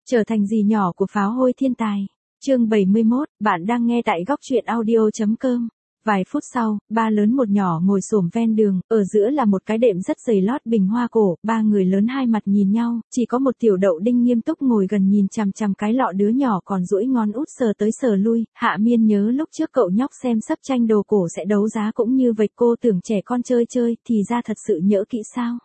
Trở thành dì nhỏ của pháo hôi thiên tài. Chương 71, bạn đang nghe tại góc truyện audio.com. Vài phút sau, ba lớn một nhỏ ngồi xổm ven đường, ở giữa là một cái đệm rất dày lót bình hoa cổ, ba người lớn hai mặt nhìn nhau, chỉ có một tiểu đậu đinh nghiêm túc ngồi gần nhìn chằm chằm cái lọ đứa nhỏ còn duỗi ngón út sờ tới sờ lui. Hạ Miên nhớ lúc trước cậu nhóc xem sắp tranh đồ cổ sẽ đấu giá cũng như vậy, cô tưởng trẻ con chơi chơi, thì ra thật sự nhỡ kỹ sao.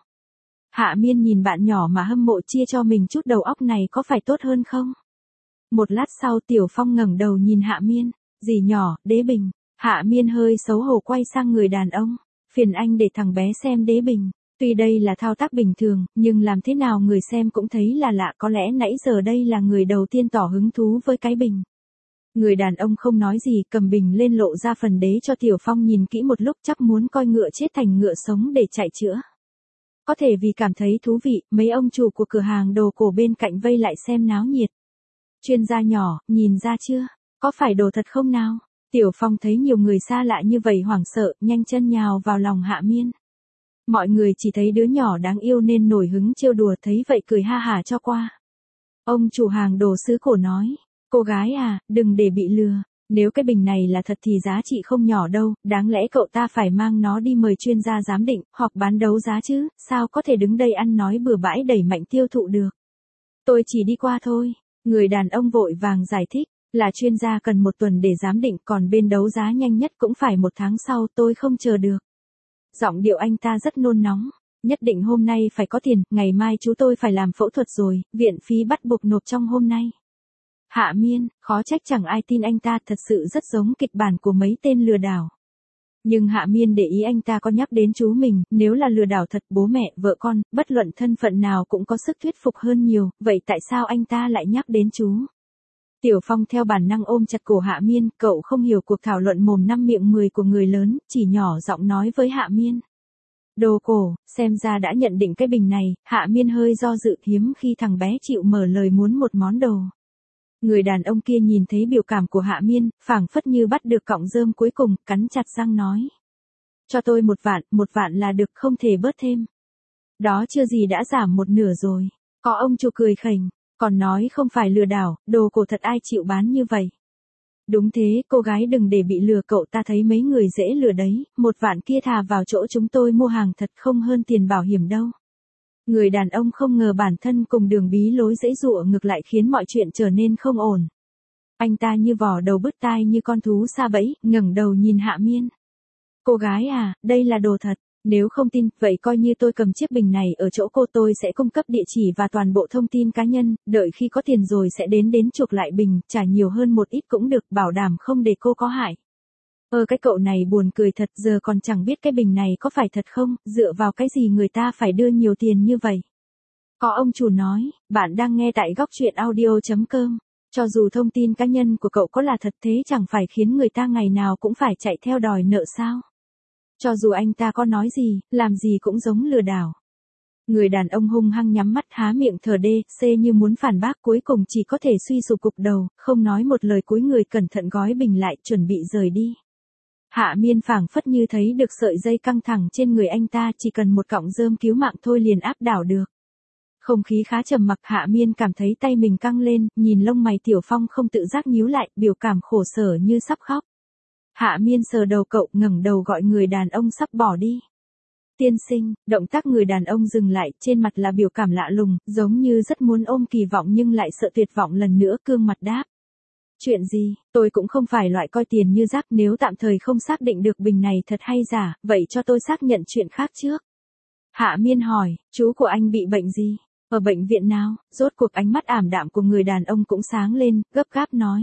Hạ Miên nhìn bạn nhỏ mà hâm mộ, chia cho mình chút đầu óc này có phải tốt hơn không? Một lát sau Tiểu Phong ngẩng đầu nhìn Hạ Miên, dì nhỏ, đế bình. Hạ Miên hơi xấu hổ quay sang người đàn ông, phiền anh để thằng bé xem đế bình. Tuy đây là thao tác bình thường, nhưng làm thế nào người xem cũng thấy là lạ, có lẽ nãy giờ đây là người đầu tiên tỏ hứng thú với cái bình. Người đàn ông không nói gì, cầm bình lên lộ ra phần đế cho Tiểu Phong nhìn kỹ một lúc, chắc muốn coi ngựa chết thành ngựa sống để chạy chữa. Có thể vì cảm thấy thú vị, mấy ông chủ của cửa hàng đồ cổ bên cạnh vây lại xem náo nhiệt. Chuyên gia nhỏ, nhìn ra chưa? Có phải đồ thật không nào? Tiểu Phong thấy nhiều người xa lạ như vậy hoảng sợ, nhanh chân nhào vào lòng Hạ Miên. Mọi người chỉ thấy đứa nhỏ đáng yêu nên nổi hứng trêu đùa, thấy vậy cười ha hả cho qua. Ông chủ hàng đồ sứ cổ nói, cô gái à, đừng để bị lừa. Nếu cái bình này là thật thì giá trị không nhỏ đâu, đáng lẽ cậu ta phải mang nó đi mời chuyên gia giám định, hoặc bán đấu giá chứ, sao có thể đứng đây ăn nói bừa bãi đẩy mạnh tiêu thụ được. Tôi chỉ đi qua thôi, người đàn ông vội vàng giải thích, là chuyên gia cần 1 tuần để giám định, còn bên đấu giá nhanh nhất cũng phải 1 tháng sau, tôi không chờ được. Giọng điệu anh ta rất nôn nóng, nhất định hôm nay phải có tiền, ngày mai chú tôi phải làm phẫu thuật rồi, viện phí bắt buộc nộp trong hôm nay. Hạ Miên, khó trách chẳng ai tin anh ta, thật sự rất giống kịch bản của mấy tên lừa đảo. Nhưng Hạ Miên để ý anh ta có nhắc đến chú mình, nếu là lừa đảo thật, bố mẹ, vợ con, bất luận thân phận nào cũng có sức thuyết phục hơn nhiều, vậy tại sao anh ta lại nhắc đến chú? Tiểu Phong theo bản năng ôm chặt cổ Hạ Miên, cậu không hiểu cuộc thảo luận mồm năm miệng 10 của người lớn, chỉ nhỏ giọng nói với Hạ Miên. Đồ cổ, xem ra đã nhận định cái bình này. Hạ Miên hơi do dự, hiếm khi thằng bé chịu mở lời muốn một món đồ. Người đàn ông kia nhìn thấy biểu cảm của Hạ Miên, phảng phất như bắt được cọng rơm cuối cùng, cắn chặt răng nói. Cho tôi 1 vạn là được, không thể bớt thêm. Đó chưa gì đã giảm 1/2 rồi. Có ông chủ cười khỉnh, còn nói không phải lừa đảo, đồ cổ thật ai chịu bán như vậy. Đúng thế, cô gái đừng để bị lừa, cậu ta thấy mấy người dễ lừa đấy, 1 vạn kia thà vào chỗ chúng tôi mua hàng thật không hơn tiền bảo hiểm đâu. Người đàn ông không ngờ bản thân cùng đường bí lối dễ dụa ngược lại khiến mọi chuyện trở nên không ổn. Anh ta như vò đầu bứt tai như con thú sa bẫy, ngẩng đầu nhìn Hạ Miên. Cô gái à, đây là đồ thật, nếu không tin, vậy coi như tôi cầm chiếc bình này ở chỗ cô, tôi sẽ cung cấp địa chỉ và toàn bộ thông tin cá nhân, đợi khi có tiền rồi sẽ đến chuộc lại bình, trả nhiều hơn một ít cũng được, bảo đảm không để cô có hại. Cái cậu này buồn cười thật, giờ còn chẳng biết cái bình này có phải thật không, dựa vào cái gì người ta phải đưa nhiều tiền như vậy. Có ông chủ nói, bạn đang nghe tại góc truyện audio.com, cho dù thông tin cá nhân của cậu có là thật thế chẳng phải khiến người ta ngày nào cũng phải chạy theo đòi nợ sao. Cho dù anh ta có nói gì, làm gì cũng giống lừa đảo. Người đàn ông hung hăng nhắm mắt há miệng thở đê, như muốn phản bác, cuối cùng chỉ có thể suy sụp gục đầu, không nói một lời, cúi người cẩn thận gói bình lại, chuẩn bị rời đi. Hạ Miên phảng phất như thấy được sợi dây căng thẳng trên người anh ta, chỉ cần một cọng rơm cứu mạng thôi liền áp đảo được. Không khí khá trầm mặc, Hạ Miên cảm thấy tay mình căng lên, nhìn lông mày Tiểu Phong không tự giác nhíu lại, biểu cảm khổ sở như sắp khóc. Hạ Miên sờ đầu cậu, ngẩng đầu gọi người đàn ông sắp bỏ đi. Tiên sinh, động tác người đàn ông dừng lại, trên mặt là biểu cảm lạ lùng, giống như rất muốn ôm kỳ vọng nhưng lại sợ tuyệt vọng lần nữa, cương mặt đáp. Chuyện gì, tôi cũng không phải loại coi tiền như rác, nếu tạm thời không xác định được bình này thật hay giả, vậy cho tôi xác nhận chuyện khác trước. Hạ Miên hỏi, chú của anh bị bệnh gì? Ở bệnh viện nào? Rốt cuộc ánh mắt ảm đạm của người đàn ông cũng sáng lên, gấp gáp nói.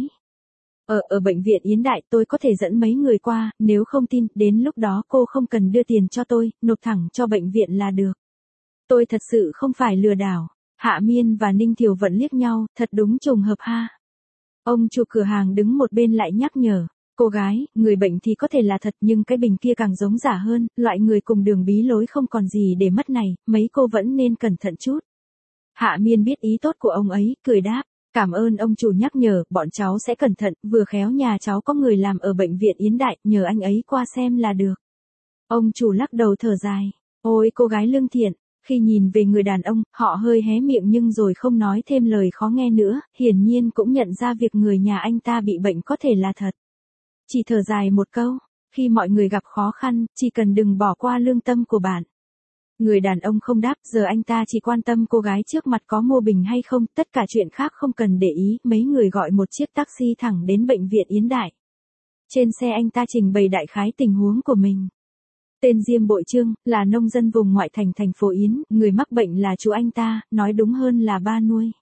Ở bệnh viện Yến Đại, tôi có thể dẫn mấy người qua, nếu không tin, đến lúc đó cô không cần đưa tiền cho tôi, nộp thẳng cho bệnh viện là được. Tôi thật sự không phải lừa đảo. Hạ Miên và Ninh Thiều Vận liếc nhau, thật đúng trùng hợp ha. Ông chủ cửa hàng đứng một bên lại nhắc nhở. Cô gái, người bệnh thì có thể là thật nhưng cái bình kia càng giống giả hơn, loại người cùng đường bí lối không còn gì để mất này, mấy cô vẫn nên cẩn thận chút. Hạ Miên biết ý tốt của ông ấy, cười đáp. Cảm ơn ông chủ nhắc nhở, bọn cháu sẽ cẩn thận, vừa khéo nhà cháu có người làm ở bệnh viện Yến Đại, nhờ anh ấy qua xem là được. Ông chủ lắc đầu thở dài. Ôi cô gái lương thiện, Khi nhìn về người đàn ông, họ hơi hé miệng nhưng rồi không nói thêm lời khó nghe nữa, hiển nhiên cũng nhận ra việc người nhà anh ta bị bệnh có thể là thật. Chỉ thở dài một câu, khi mọi người gặp khó khăn, chỉ cần đừng bỏ qua lương tâm của bạn. Người đàn ông không đáp, giờ anh ta chỉ quan tâm cô gái trước mặt có mua bình hay không, tất cả chuyện khác không cần để ý, mấy người gọi một chiếc taxi thẳng đến bệnh viện Yến Đại. Trên xe anh ta trình bày đại khái tình huống của mình. Tên Diêm Bội Chương, là nông dân vùng ngoại thành thành phố Yến, người mắc bệnh là chú anh ta, nói đúng hơn là ba nuôi.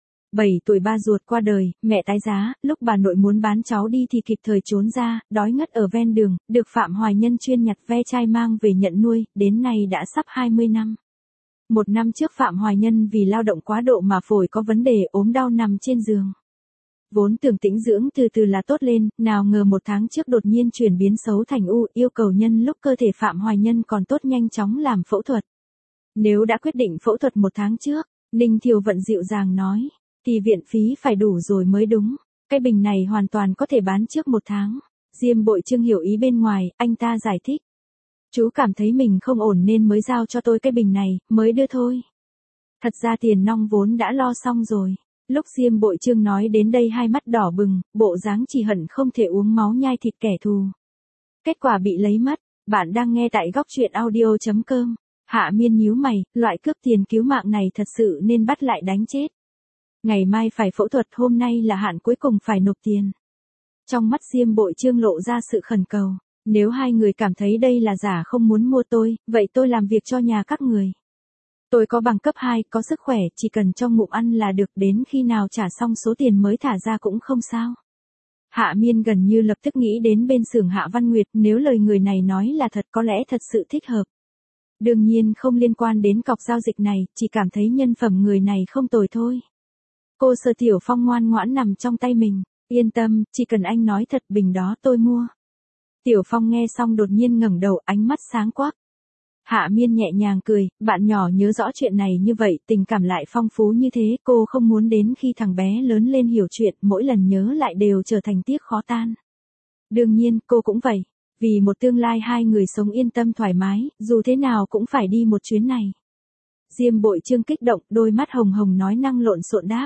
7 tuổi ba ruột qua đời, mẹ tái giá, lúc bà nội muốn bán cháu đi thì kịp thời trốn ra, đói ngất ở ven đường, được Phạm Hoài Nhân chuyên nhặt ve chai mang về nhận nuôi, đến nay đã sắp 20 năm. Một năm trước Phạm Hoài Nhân vì lao động quá độ mà phổi có vấn đề ốm đau nằm trên giường. Vốn tưởng tĩnh dưỡng từ từ là tốt lên, nào ngờ một tháng trước đột nhiên chuyển biến xấu thành u, yêu cầu nhân lúc cơ thể Phạm Hoài Nhân còn tốt nhanh chóng làm phẫu thuật. Nếu đã quyết định phẫu thuật một tháng trước, Ninh Thiều Vận dịu dàng nói, thì viện phí phải đủ rồi mới đúng, cái bình này hoàn toàn có thể bán trước một tháng. Diêm Bội Chương hiểu ý bên ngoài, anh ta giải thích. Chú cảm thấy mình không ổn nên mới giao cho tôi cái bình này, mới đưa thôi. Thật ra tiền nong vốn đã lo xong rồi. Lúc Diêm Bội Chương nói đến đây hai mắt đỏ bừng, bộ dáng chỉ hận không thể uống máu nhai thịt kẻ thù. Kết quả bị lấy mất. Bạn đang nghe tại góc truyện audio.com. Hạ Miên nhíu mày, loại cướp tiền cứu mạng này thật sự nên bắt lại đánh chết. Ngày mai phải phẫu thuật, hôm nay là hạn cuối cùng phải nộp tiền. Trong mắt Diêm Bội Chương lộ ra sự khẩn cầu. Nếu hai người cảm thấy đây là giả không muốn mua tôi, vậy tôi làm việc cho nhà các người. Tôi có bằng cấp 2, có sức khỏe, chỉ cần cho ngụm ăn là được, đến khi nào trả xong số tiền mới thả ra cũng không sao. Hạ Miên gần như lập tức nghĩ đến bên xưởng Hạ Văn Nguyệt, nếu lời người này nói là thật có lẽ thật sự thích hợp. Đương nhiên không liên quan đến cọc giao dịch này, chỉ cảm thấy nhân phẩm người này không tồi thôi. Cô Sở Tiểu Phong ngoan ngoãn nằm trong tay mình, yên tâm, chỉ cần anh nói thật bình đó tôi mua. Tiểu Phong nghe xong đột nhiên ngẩng đầu, ánh mắt sáng quắc. Hạ Miên nhẹ nhàng cười, bạn nhỏ nhớ rõ chuyện này như vậy, tình cảm lại phong phú như thế, cô không muốn đến khi thằng bé lớn lên hiểu chuyện, mỗi lần nhớ lại đều trở thành tiếc khó tan. Đương nhiên, cô cũng vậy, vì một tương lai hai người sống yên tâm thoải mái, dù thế nào cũng phải đi một chuyến này. Diêm Bội Chương kích động, đôi mắt hồng hồng nói năng lộn xộn đáp.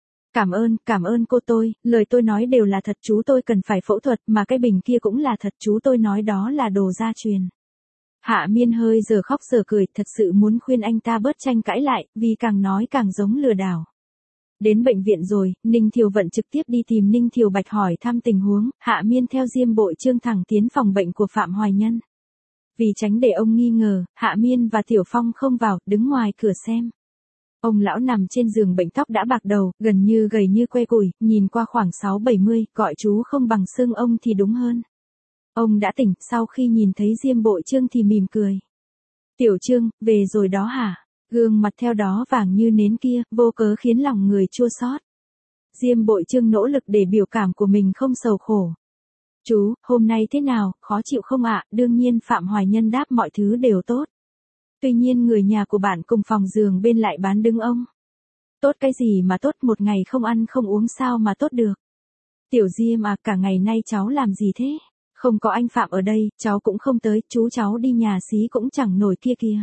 Cảm ơn cô tôi, lời tôi nói đều là thật, chú tôi cần phải phẫu thuật, mà cái bình kia cũng là thật, chú tôi nói đó là đồ gia truyền. Hạ Miên hơi giờ khóc giờ cười, thật sự muốn khuyên anh ta bớt tranh cãi lại, vì càng nói càng giống lừa đảo. Đến bệnh viện rồi, Ninh Thiều Vận trực tiếp đi tìm Ninh Thiều Bạch hỏi thăm tình huống, Hạ Miên theo Diêm Bội Chương thẳng tiến phòng bệnh của Phạm Hoài Nhân. Vì tránh để ông nghi ngờ, Hạ Miên và Tiểu Phong không vào, đứng ngoài cửa xem. Ông lão nằm trên giường bệnh, tóc đã bạc đầu, gần như gầy như que củi, nhìn qua khoảng 6-70, gọi chú không bằng xưng ông thì đúng hơn. Ông đã tỉnh, sau khi nhìn thấy Diêm Bội Chương thì mỉm cười. Tiểu Chương, về rồi đó hả? Gương mặt theo đó vàng như nến kia, vô cớ khiến lòng người chua xót. Diêm Bội Chương nỗ lực để biểu cảm của mình không sầu khổ. Chú, hôm nay thế nào, khó chịu không ạ? Đương nhiên Phạm Hoài Nhân đáp mọi thứ đều tốt. Tuy nhiên người nhà của bạn cùng phòng giường bên lại bán đứng ông. Tốt cái gì mà tốt, một ngày không ăn không uống sao mà tốt được. Tiểu Diêm à, cả ngày nay cháu làm gì thế? Không có anh Phạm ở đây, cháu cũng không tới, chú cháu đi nhà xí cũng chẳng nổi kia kìa.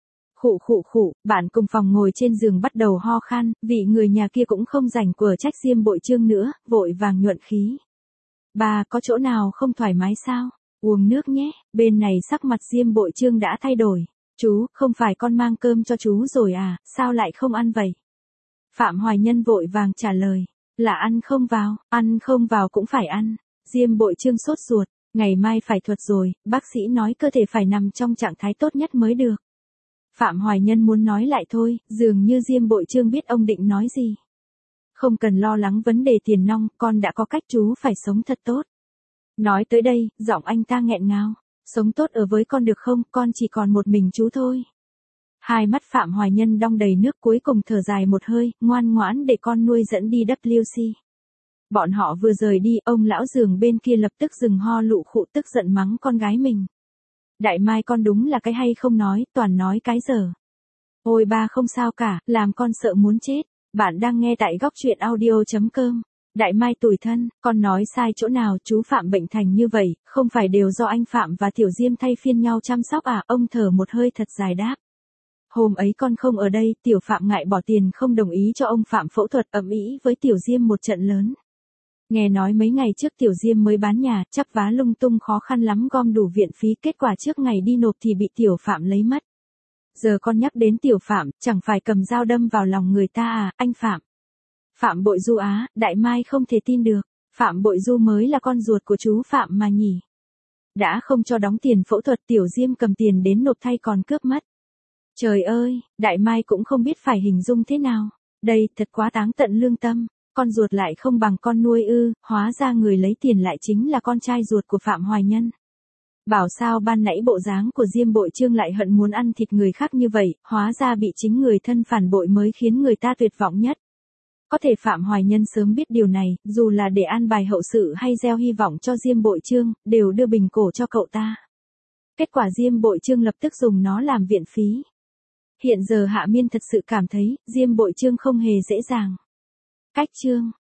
Khụ, bạn cùng phòng ngồi trên giường bắt đầu ho khan, vị người nhà kia cũng không rảnh quở trách Diêm Bội Chương nữa, vội vàng nhuận khí. Bà có chỗ nào không thoải mái sao? Uống nước nhé, bên này sắc mặt Diêm Bội Chương đã thay đổi. Chú, không phải con mang cơm cho chú rồi à, sao lại không ăn vậy? Phạm Hoài Nhân vội vàng trả lời, là ăn không vào cũng phải ăn. Diêm Bội Chương sốt ruột, ngày mai phải thuật rồi, bác sĩ nói cơ thể phải nằm trong trạng thái tốt nhất mới được. Phạm Hoài Nhân muốn nói lại thôi, dường như Diêm Bội Chương biết ông định nói gì. Không cần lo lắng vấn đề tiền nong, con đã có cách, chú phải sống thật tốt. Nói tới đây, giọng anh ta nghẹn ngào. Sống tốt ở với con được không, con chỉ còn một mình chú thôi. Hai mắt Phạm Hoài Nhân đong đầy nước, cuối cùng thở dài một hơi, ngoan ngoãn để con nuôi dẫn đi WC. Bọn họ vừa rời đi, ông lão giường bên kia lập tức dừng ho lụ khụ, tức giận mắng con gái mình. Đại Mai con đúng là cái hay không nói, toàn nói cái dở. Ôi ba không sao cả, làm con sợ muốn chết. Bạn đang nghe tại góc truyện audio.com. Đại Mai tủi thân, con nói sai chỗ nào, chú Phạm bệnh thành như vậy, không phải đều do anh Phạm và Tiểu Diêm thay phiên nhau chăm sóc à? Ông thở một hơi thật dài đáp. Hôm ấy con không ở đây, Tiểu Phạm ngại bỏ tiền không đồng ý cho ông Phạm phẫu thuật, ầm ĩ với Tiểu Diêm một trận lớn. Nghe nói mấy ngày trước Tiểu Diêm mới bán nhà, chắp vá lung tung khó khăn lắm gom đủ viện phí, kết quả trước ngày đi nộp thì bị Tiểu Phạm lấy mất. Giờ con nhắc đến Tiểu Phạm, chẳng phải cầm dao đâm vào lòng người ta à, anh Phạm. Phạm Bội Du á, Đại Mai không thể tin được, Phạm Bội Du mới là con ruột của chú Phạm mà nhỉ. Đã không cho đóng tiền phẫu thuật, Tiểu Diêm cầm tiền đến nộp thay còn cướp mất. Trời ơi, Đại Mai cũng không biết phải hình dung thế nào. Đây, thật quá táng tận lương tâm, con ruột lại không bằng con nuôi ư, hóa ra người lấy tiền lại chính là con trai ruột của Phạm Hoài Nhân. Bảo sao ban nãy bộ dáng của Diêm Bội Chương lại hận muốn ăn thịt người khác như vậy, hóa ra bị chính người thân phản bội mới khiến người ta tuyệt vọng nhất. Có thể Phạm Hoài Nhân sớm biết điều này, dù là để an bài hậu sự hay gieo hy vọng cho Diêm Bội Chương, đều đưa bình cổ cho cậu ta. Kết quả Diêm Bội Chương lập tức dùng nó làm viện phí. Hiện giờ Hạ Miên thật sự cảm thấy, Diêm Bội Chương không hề dễ dàng. Cách chương